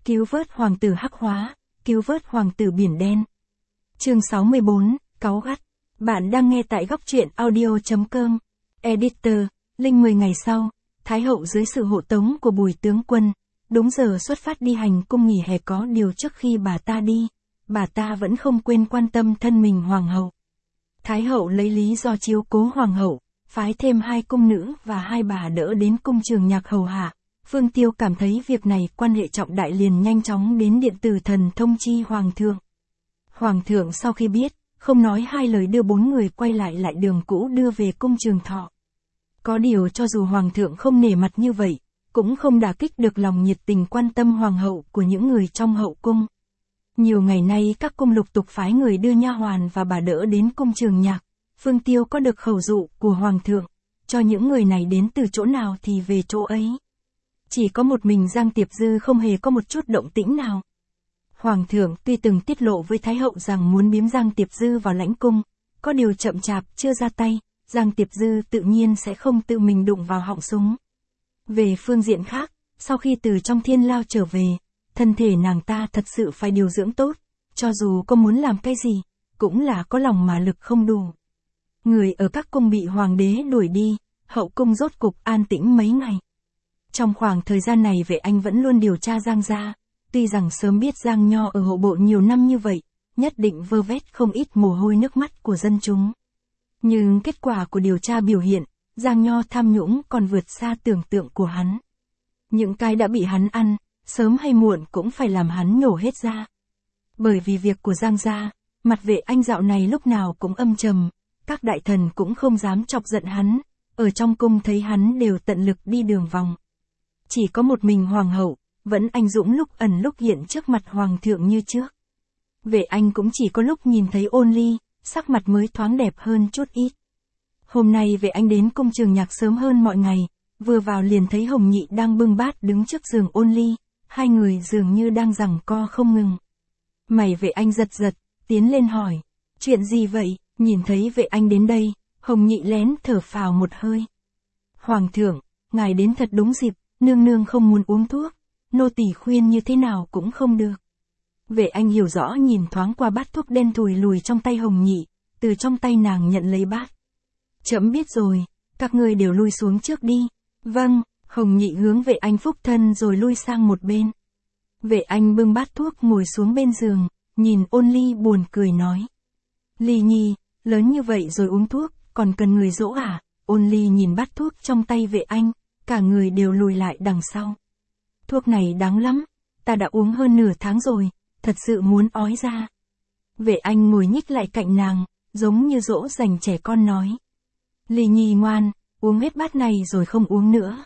Cứu vớt hoàng tử hắc hóa, cứu vớt hoàng tử biển đen. Chương 64, cáu gắt. Bạn đang nghe tại góc truyện audio.com. Editor, Linh 10 ngày sau, Thái hậu dưới sự hộ tống của Bùi tướng quân, đúng giờ xuất phát đi hành cung nghỉ hè. Có điều trước khi bà ta đi, bà ta vẫn không quên quan tâm thân mình hoàng hậu. Thái hậu lấy lý do chiếu cố hoàng hậu, phái thêm 2 cung nữ và 2 bà đỡ đến cung Trường Nhạc hầu hạ. Phương Tiêu cảm thấy việc này quan hệ trọng đại, liền nhanh chóng đến điện từ thần thông chi hoàng thượng. Hoàng thượng sau khi biết, không nói hai lời đưa 4 người quay lại đường cũ đưa về cung Trường Thọ. Có điều cho dù hoàng thượng không nể mặt như vậy, cũng không đả kích được lòng nhiệt tình quan tâm hoàng hậu của những người trong hậu cung. Nhiều ngày nay các cung lục tục phái người đưa nha hoàn và bà đỡ đến cung Trường Nhạc. Phương Tiêu có được khẩu dụ của hoàng thượng, cho những người này đến từ chỗ nào thì về chỗ ấy. Chỉ có một mình Giang Tiệp Dư không hề có một chút động tĩnh nào. Hoàng thượng tuy từng tiết lộ với Thái hậu rằng muốn biếm Giang Tiệp Dư vào lãnh cung, có điều chậm chạp chưa ra tay, Giang Tiệp Dư tự nhiên sẽ không tự mình đụng vào họng súng. Về phương diện khác, sau khi từ trong thiên lao trở về, thân thể nàng ta thật sự phải điều dưỡng tốt, cho dù có muốn làm cái gì, cũng là có lòng mà lực không đủ. Người ở các cung bị hoàng đế đuổi đi, hậu cung rốt cục an tĩnh mấy ngày. Trong khoảng thời gian này Vệ Anh vẫn luôn điều tra Giang gia, tuy rằng sớm biết Giang Nho ở hộ bộ nhiều năm như vậy, nhất định vơ vét không ít mồ hôi nước mắt của dân chúng. Nhưng kết quả của điều tra biểu hiện, Giang Nho tham nhũng còn vượt xa tưởng tượng của hắn. Những cái đã bị hắn ăn, sớm hay muộn cũng phải làm hắn nhổ hết ra. Bởi vì việc của Giang gia, mặt Vệ Anh dạo này lúc nào cũng âm trầm, các đại thần cũng không dám chọc giận hắn, ở trong cung thấy hắn đều tận lực đi đường vòng. Chỉ có một mình hoàng hậu, vẫn anh dũng lúc ẩn lúc hiện trước mặt hoàng thượng như trước. Vệ Anh cũng chỉ có lúc nhìn thấy Ôn Ly, sắc mặt mới thoáng đẹp hơn chút ít. Hôm nay Vệ Anh đến cung Trường Nhạc sớm hơn mọi ngày, vừa vào liền thấy Hồng Nhị đang bưng bát đứng trước giường Ôn Ly, hai người dường như đang giằng co không ngừng. Mày Vệ Anh giật, tiến lên hỏi, chuyện gì vậy? Nhìn thấy Vệ Anh đến đây, Hồng Nhị lén thở phào một hơi. Hoàng thượng, ngài đến thật đúng dịp, nương nương không muốn uống thuốc, nô tỳ khuyên như thế nào cũng không được. Vệ Anh hiểu rõ nhìn thoáng qua bát thuốc đen thùi lùi trong tay Hồng Nhị, từ trong tay nàng nhận lấy bát. Trẫm biết rồi, các ngươi đều lui xuống trước đi. Vâng, Hồng Nhị hướng Vệ Anh phúc thân rồi lui sang một bên. Vệ Anh bưng bát thuốc ngồi xuống bên giường, nhìn Ôn Ly buồn cười nói. Ly nhi, lớn như vậy rồi uống thuốc, còn cần người dỗ à? Ôn Ly nhìn bát thuốc trong tay Vệ Anh, cả người đều lùi lại đằng sau. Thuốc này đáng lắm, ta đã uống hơn nửa tháng rồi, thật sự muốn ói ra. Vệ Anh ngồi nhích lại cạnh nàng, giống như dỗ dành trẻ con nói. Ly nhi ngoan, uống hết bát này rồi không uống nữa.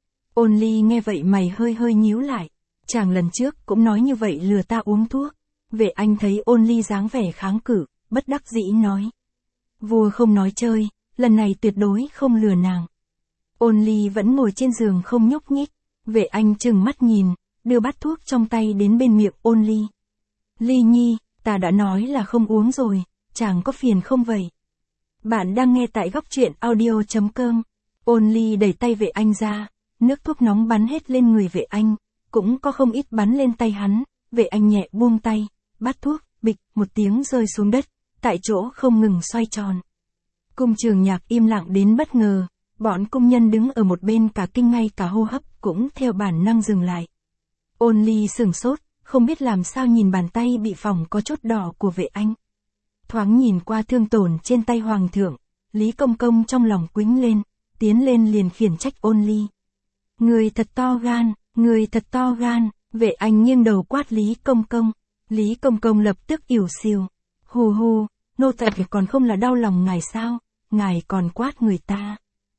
Ôn Ly nghe vậy mày hơi nhíu lại, chàng lần trước cũng nói như vậy lừa ta uống thuốc. Vệ Anh thấy Ôn Ly dáng vẻ kháng cự, bất đắc dĩ nói. Vua không nói chơi, lần này tuyệt đối không lừa nàng. Ôn Ly vẫn ngồi trên giường không nhúc nhích, Vệ Anh trừng mắt nhìn, đưa bát thuốc trong tay đến bên miệng Ôn Ly. Ly nhi, ta đã nói là không uống rồi, chàng có phiền không vậy? Bạn đang nghe tại góc truyện audio.com. Ôn Ly đẩy tay Vệ Anh ra, nước thuốc nóng bắn hết lên người Vệ Anh, cũng có không ít bắn lên tay hắn. Vệ Anh nhẹ buông tay, bát thuốc, bịch, một tiếng rơi xuống đất, tại chỗ không ngừng xoay tròn. Cung Trường Nhạc im lặng đến bất ngờ, bọn cung nhân đứng ở một bên cả kinh, ngay cả hô hấp cũng theo bản năng dừng lại. Ôn Ly sửng sốt, không biết làm sao nhìn bàn tay bị phỏng có chốt đỏ của Vệ Anh. Thoáng nhìn qua thương tổn trên tay hoàng thượng, Lý Công Công trong lòng quĩnh lên, tiến lên liền khiển trách Ôn Ly. Người thật to gan, người thật to gan. Vệ Anh nghiêng đầu quát Lý Công Công. Lý Công Công lập tức ỉu xìu. Hù, nô tỳ còn không là đau lòng ngài sao, ngài còn quát người ta.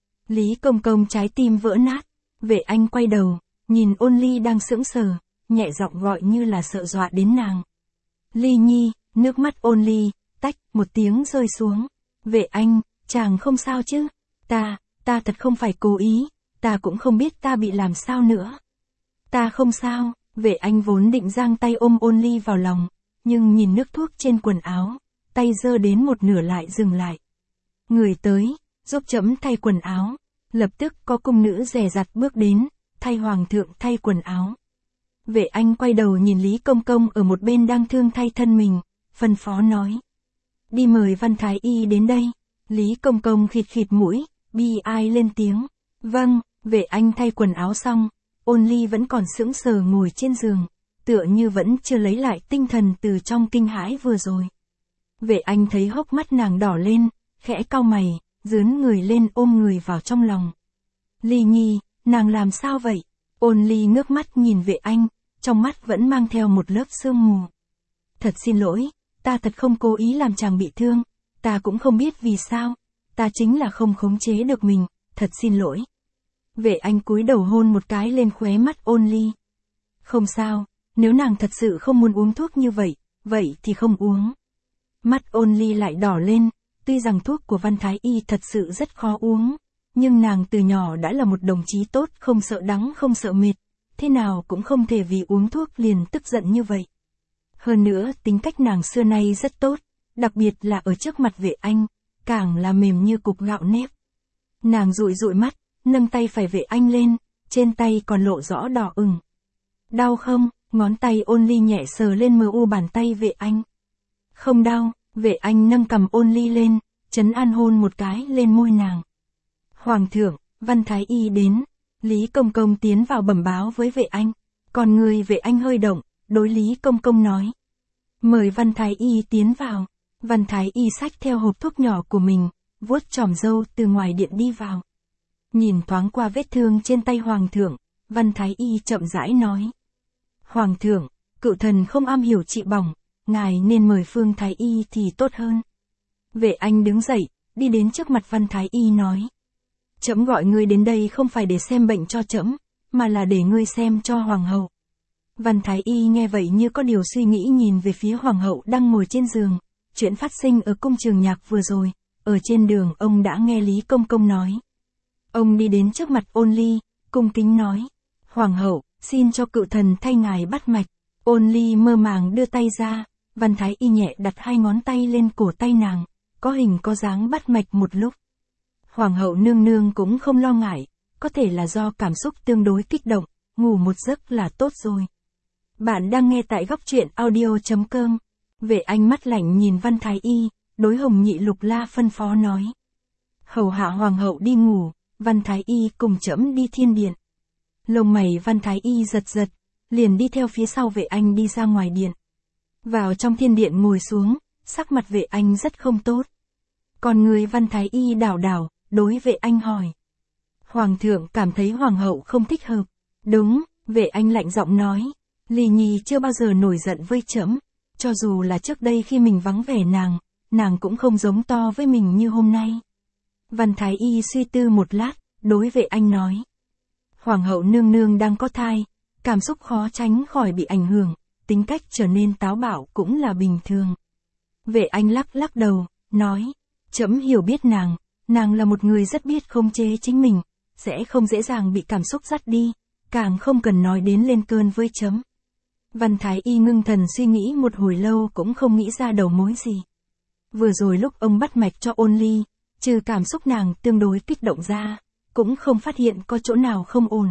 Lý Công Công trái tim vỡ nát. Vệ Anh quay đầu, nhìn Ôn Ly đang sững sờ, nhẹ giọng gọi như là sợ dọa đến nàng. Ly nhi, nước mắt Ôn Ly, tách, một tiếng rơi xuống. Vệ Anh, chàng không sao chứ? Ta thật không phải cố ý, ta cũng không biết ta bị làm sao nữa. Ta không sao. Vệ Anh vốn định giang tay ôm Ôn Ly vào lòng, nhưng nhìn nước thuốc trên quần áo, tay giơ đến một nửa lại dừng lại. Người tới, giúp trẫm thay quần áo. Lập tức có cung nữ dè dặt bước đến, thay hoàng thượng thay quần áo. Vệ Anh quay đầu nhìn Lý Công Công ở một bên đang thương thay thân mình, phân phó nói. Đi mời Văn Thái Y đến đây. Lý Công Công khịt khịt mũi, bi ai lên tiếng. Vâng, Vệ Anh thay quần áo xong, Ôn Ly vẫn còn sững sờ ngồi trên giường, tựa như vẫn chưa lấy lại tinh thần từ trong kinh hãi vừa rồi. Vệ Anh thấy hốc mắt nàng đỏ lên, khẽ cau mày, dướn người lên ôm người vào trong lòng. Ly Nhi, nàng làm sao vậy? Ôn Ly ngước mắt nhìn Vệ Anh, trong mắt vẫn mang theo một lớp sương mù. Thật xin lỗi, ta thật không cố ý làm chàng bị thương, ta cũng không biết vì sao, ta chính là không khống chế được mình, thật xin lỗi. Vệ Anh cúi đầu hôn một cái lên khóe mắt Ôn Ly. Không sao, nếu nàng thật sự không muốn uống thuốc như vậy, vậy thì không uống. Mắt Ôn Ly lại đỏ lên, tuy rằng thuốc của Văn Thái Y thật sự rất khó uống, nhưng nàng từ nhỏ đã là một đồng chí tốt, không sợ đắng không sợ mệt, thế nào cũng không thể vì uống thuốc liền tức giận như vậy. Hơn nữa tính cách nàng xưa nay rất tốt, đặc biệt là ở trước mặt Vệ Anh, càng là mềm như cục gạo nếp. Nàng dụi dụi mắt, nâng tay phải Vệ Anh lên, trên tay còn lộ rõ đỏ ửng. Đau không? Ngón tay Ôn Ly nhẹ sờ lên mờ u bàn tay Vệ Anh. Không đau, Vệ Anh nâng cầm Ôn Ly lên, trấn an hôn một cái lên môi nàng. Hoàng thượng, Văn Thái Y đến. Lý Công Công tiến vào bẩm báo với Vệ Anh. Còn người Vệ Anh hơi động, đối Lý Công Công nói. Mời Văn Thái Y tiến vào. Văn Thái Y xách theo hộp thuốc nhỏ của mình, vuốt chòm râu từ ngoài điện đi vào. Nhìn thoáng qua vết thương trên tay Hoàng thượng, Văn Thái Y chậm rãi nói. Hoàng thượng, cựu thần không am hiểu trị bỏng, ngài nên mời Phương Thái Y thì tốt hơn. Vệ Anh đứng dậy, đi đến trước mặt Văn Thái Y nói. Trẫm gọi ngươi đến đây không phải để xem bệnh cho trẫm, mà là để ngươi xem cho Hoàng hậu. Văn Thái Y nghe vậy như có điều suy nghĩ nhìn về phía Hoàng hậu đang ngồi trên giường. Chuyện phát sinh ở cung Trường Nhạc vừa rồi, ở trên đường ông đã nghe Lý Công Công nói. Ông đi đến trước mặt Ôn Ly, cung kính nói. Hoàng hậu, xin cho cựu thần thay ngài bắt mạch. Ôn Ly mơ màng đưa tay ra, Văn Thái Y nhẹ đặt hai ngón tay lên cổ tay nàng, có hình có dáng bắt mạch một lúc. Hoàng hậu nương nương cũng không lo ngại, có thể là do cảm xúc tương đối kích động, ngủ một giấc là tốt rồi. Bạn đang nghe tại góc truyện audio.com. Vệ Anh mắt lạnh nhìn Văn Thái Y, đối Hồng Nhị Lục La phân phó nói. Hầu hạ Hoàng hậu đi ngủ, Văn Thái Y cùng trẫm đi thiên điện. Lông mày Văn Thái Y giật giật, liền đi theo phía sau Vệ Anh đi ra ngoài điện. Vào trong thiên điện ngồi xuống, sắc mặt Vệ Anh rất không tốt. Còn người Văn Thái Y đảo đảo, đối Vệ Anh hỏi. Hoàng thượng cảm thấy Hoàng hậu không thích hợp. Đúng, Vệ Anh lạnh giọng nói. Ly Nhi chưa bao giờ nổi giận với trẫm, cho dù là trước đây khi mình vắng vẻ nàng cũng không giống to với mình như hôm nay. Văn Thái Y suy tư một lát, đối Vệ Anh nói. Hoàng hậu nương nương đang có thai, cảm xúc khó tránh khỏi bị ảnh hưởng, tính cách trở nên táo bạo cũng là bình thường. Vệ Anh lắc lắc đầu, nói. Trẫm hiểu biết nàng là một người rất biết khống chế chính mình, sẽ không dễ dàng bị cảm xúc dắt đi, càng không cần nói đến lên cơn với trẫm. Văn Thái Y ngưng thần suy nghĩ một hồi lâu cũng không nghĩ ra đầu mối gì. Vừa rồi lúc ông bắt mạch cho Ôn Ly, trừ cảm xúc nàng tương đối kích động ra, cũng không phát hiện có chỗ nào không ổn.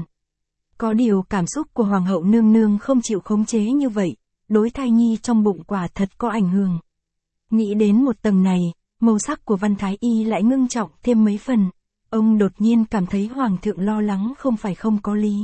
Có điều cảm xúc của Hoàng hậu nương nương không chịu khống chế như vậy, đối thai nhi trong bụng quả thật có ảnh hưởng. Nghĩ đến một tầng này, màu sắc của Văn Thái Y lại ngưng trọng thêm mấy phần, ông đột nhiên cảm thấy Hoàng thượng lo lắng không phải không có lý.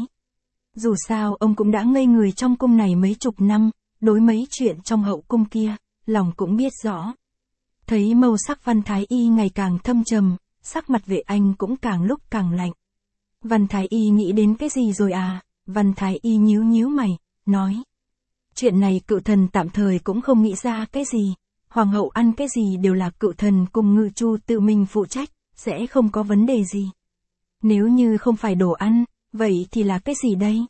Dù sao ông cũng đã ngây người trong cung này mấy chục năm, đối mấy chuyện trong hậu cung kia, lòng cũng biết rõ. Thấy màu sắc Văn Thái Y ngày càng thâm trầm, sắc mặt Vệ Anh cũng càng lúc càng lạnh. Văn Thái Y nghĩ đến cái gì rồi à? Văn Thái Y nhíu nhíu mày, nói. Chuyện này cựu thần tạm thời cũng không nghĩ ra cái gì. Hoàng hậu ăn cái gì đều là cựu thần cùng ngự chu tự mình phụ trách, sẽ không có vấn đề gì. Nếu như không phải đồ ăn, vậy thì là cái gì đây?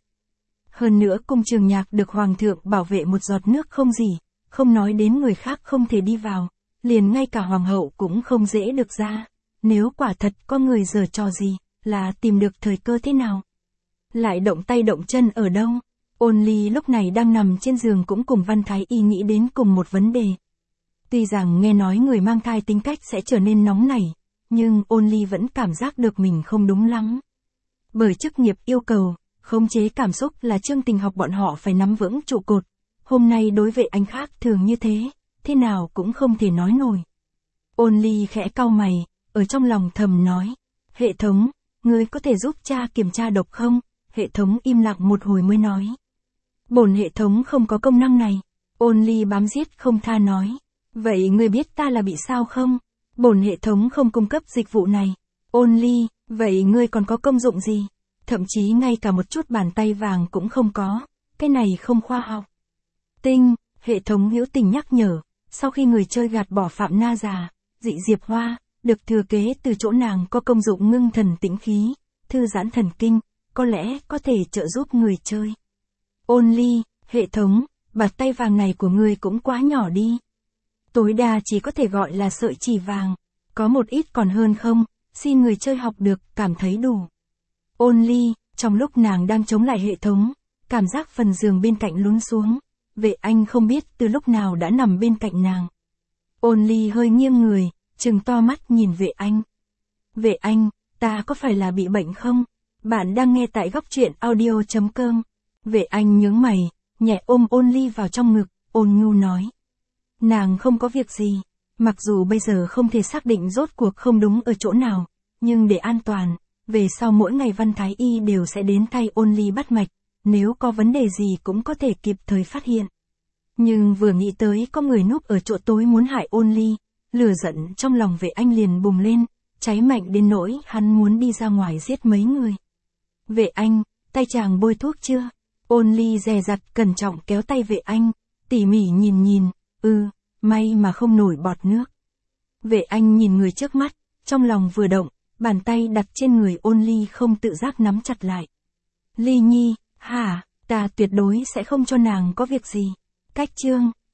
Hơn nữa cung Trường Nhạc được Hoàng thượng bảo vệ một giọt nước không gì, không nói đến người khác không thể đi vào, liền ngay cả Hoàng hậu cũng không dễ được ra. Nếu quả thật có người giở trò gì, là tìm được thời cơ thế nào? Lại động tay động chân ở đâu? Ôn Ly lúc này đang nằm trên giường cũng cùng Văn Thái Y nghĩ đến cùng một vấn đề. Tuy rằng nghe nói người mang thai tính cách sẽ trở nên nóng nảy, nhưng Ôn Ly vẫn cảm giác được mình không đúng lắm. Bởi chức nghiệp yêu cầu, Khống chế cảm xúc là chương trình học bọn họ phải nắm vững trụ cột. Hôm nay đối với anh khác thường như thế nào cũng không thể nói nổi. Only khẽ cau mày, ở trong lòng thầm nói. Hệ thống, ngươi có thể giúp cha kiểm tra độc không? Hệ thống im lặng một hồi mới nói. Bổn hệ thống không có công năng này. Only bám giết không tha nói. Vậy ngươi biết ta là bị sao không? Bổn hệ thống không cung cấp dịch vụ này. Only, vậy ngươi còn có công dụng gì? Thậm chí ngay cả một chút bàn tay vàng cũng không có. Cái này không khoa học. Tinh, hệ thống hữu tình nhắc nhở. Sau khi người chơi gạt bỏ Phạm Na già, dị diệp hoa, được thừa kế từ chỗ nàng có công dụng ngưng thần tĩnh khí, thư giãn thần kinh, có lẽ có thể trợ giúp người chơi. Only, hệ thống, bàn tay vàng này của ngươi cũng quá nhỏ đi. Tối đa chỉ có thể gọi là sợi chỉ vàng, có một ít còn hơn không, xin người chơi học được, cảm thấy đủ. Only, trong lúc nàng đang chống lại hệ thống, cảm giác phần giường bên cạnh lún xuống, Vệ Anh không biết từ lúc nào đã nằm bên cạnh nàng. Only hơi nghiêng người, trừng to mắt nhìn Vệ Anh. Vệ Anh, ta có phải là bị bệnh không? Bạn đang nghe tại góc truyện audio.com. Vệ Anh nhướng mày, nhẹ ôm Only vào trong ngực, ôn nhu nói. Nàng không có việc gì, mặc dù bây giờ không thể xác định rốt cuộc không đúng ở chỗ nào, nhưng để an toàn, về sau mỗi ngày Văn Thái Y đều sẽ đến thay Only bắt mạch, nếu có vấn đề gì cũng có thể kịp thời phát hiện. Nhưng vừa nghĩ tới có người núp ở chỗ tối muốn hại Only, lửa giận trong lòng Vệ Anh liền bùng lên, cháy mạnh đến nỗi hắn muốn đi ra ngoài giết mấy người. Vệ Anh, tay chàng bôi thuốc chưa? Only dè dặt cẩn trọng kéo tay Vệ Anh, tỉ mỉ nhìn, may mà không nổi bọt nước. Vệ Anh nhìn người trước mắt, trong lòng vừa động, bàn tay đặt trên người Only không tự giác nắm chặt lại. Ly Nhi, hả, ta tuyệt đối sẽ không cho nàng có việc gì. Cách chương